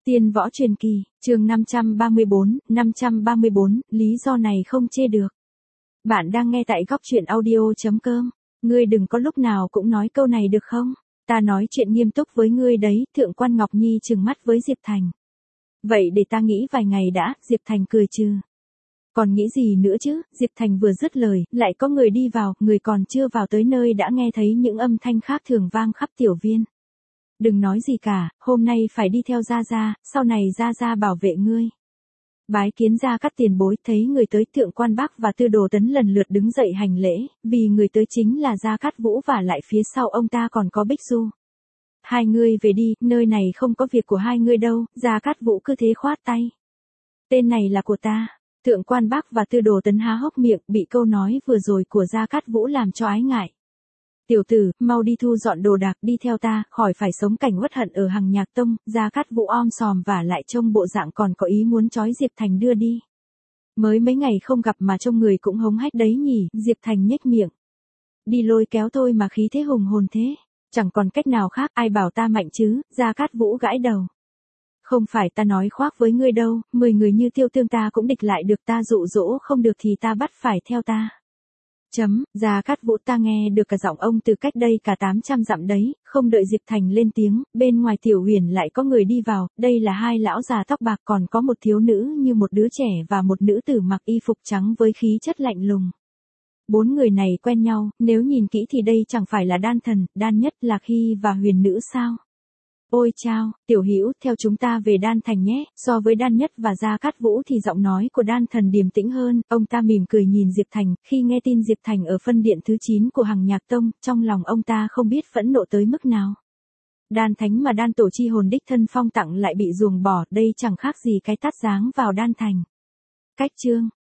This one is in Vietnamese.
Tiên võ truyền kỳ, chương 534, lý do này không chê được. Bạn đang nghe tại góc truyện audio.com. Ngươi đừng có lúc nào cũng nói câu này được không? Ta nói chuyện nghiêm túc với ngươi đấy, Thượng quan Ngọc Nhi trừng mắt với Diệp Thành. Vậy để ta nghĩ vài ngày đã, Diệp Thành cười trừ. Còn nghĩ gì nữa chứ, Diệp Thành vừa dứt lời, lại có người đi vào, người còn chưa vào tới nơi đã nghe thấy những âm thanh khác thường vang khắp tiểu viên. Đừng nói gì cả, hôm nay phải đi theo Gia Gia, sau này Gia Gia bảo vệ ngươi. Bái kiến Gia Cát tiền bối, thấy người tới Thượng quan Bác và Tư Đồ Tấn lần lượt đứng dậy hành lễ, vì người tới chính là Gia Cát Vũ và lại phía sau ông ta còn có Bích Du. Hai ngươi về đi, nơi này không có việc của hai ngươi đâu, Gia Cát Vũ cứ thế khoát tay. Tên này là của ta. Thượng quan Bác và Tư Đồ Tấn há hốc miệng, bị câu nói vừa rồi của Gia Cát Vũ làm cho ái ngại. Tiểu tử, mau đi thu dọn đồ đạc, đi theo ta, khỏi phải sống cảnh uất hận ở Hằng Nhạc Tông. Gia Cát Vũ om sòm và lại trông bộ dạng còn có ý muốn trói Diệp Thành đưa đi. Mới mấy ngày không gặp mà trông người cũng hống hách đấy nhỉ, Diệp Thành nhếch miệng. Đi lôi kéo thôi mà khí thế hùng hồn thế, chẳng còn cách nào khác, ai bảo ta mạnh chứ, Gia Cát Vũ gãi đầu. Không phải ta nói khoác với ngươi đâu, 10 người như Tiêu Tương ta cũng địch lại được, ta dụ dỗ không được thì ta bắt phải theo ta. Gia Cát Vũ, ta nghe được cả giọng ông từ cách đây cả 800 dặm đấy, không đợi Diệp Thành lên tiếng, bên ngoài Tiểu Huyền lại có người đi vào, đây là hai lão già tóc bạc, còn có một thiếu nữ như một đứa trẻ và một nữ tử mặc y phục trắng với khí chất lạnh lùng. 4 người này quen nhau, nếu nhìn kỹ thì đây chẳng phải là Đan Thần, Đan Nhất, Lạc Hy và Huyền Nữ sao? Ôi chao, Tiểu Hữu, theo chúng ta về Đan Thành nhé. So với Đan Nhất và Gia Cát Vũ thì giọng nói của Đan Thần điềm tĩnh hơn, ông ta mỉm cười nhìn Diệp Thành, khi nghe tin Diệp Thành ở phân điện thứ 9 của Hằng Nhạc Tông, trong lòng ông ta không biết phẫn nộ tới mức nào. Đan Thánh mà Đan Tổ chi hồn đích thân phong tặng lại bị ruồng bỏ, đây chẳng khác gì cái tát giáng vào Đan Thành. Cách chương,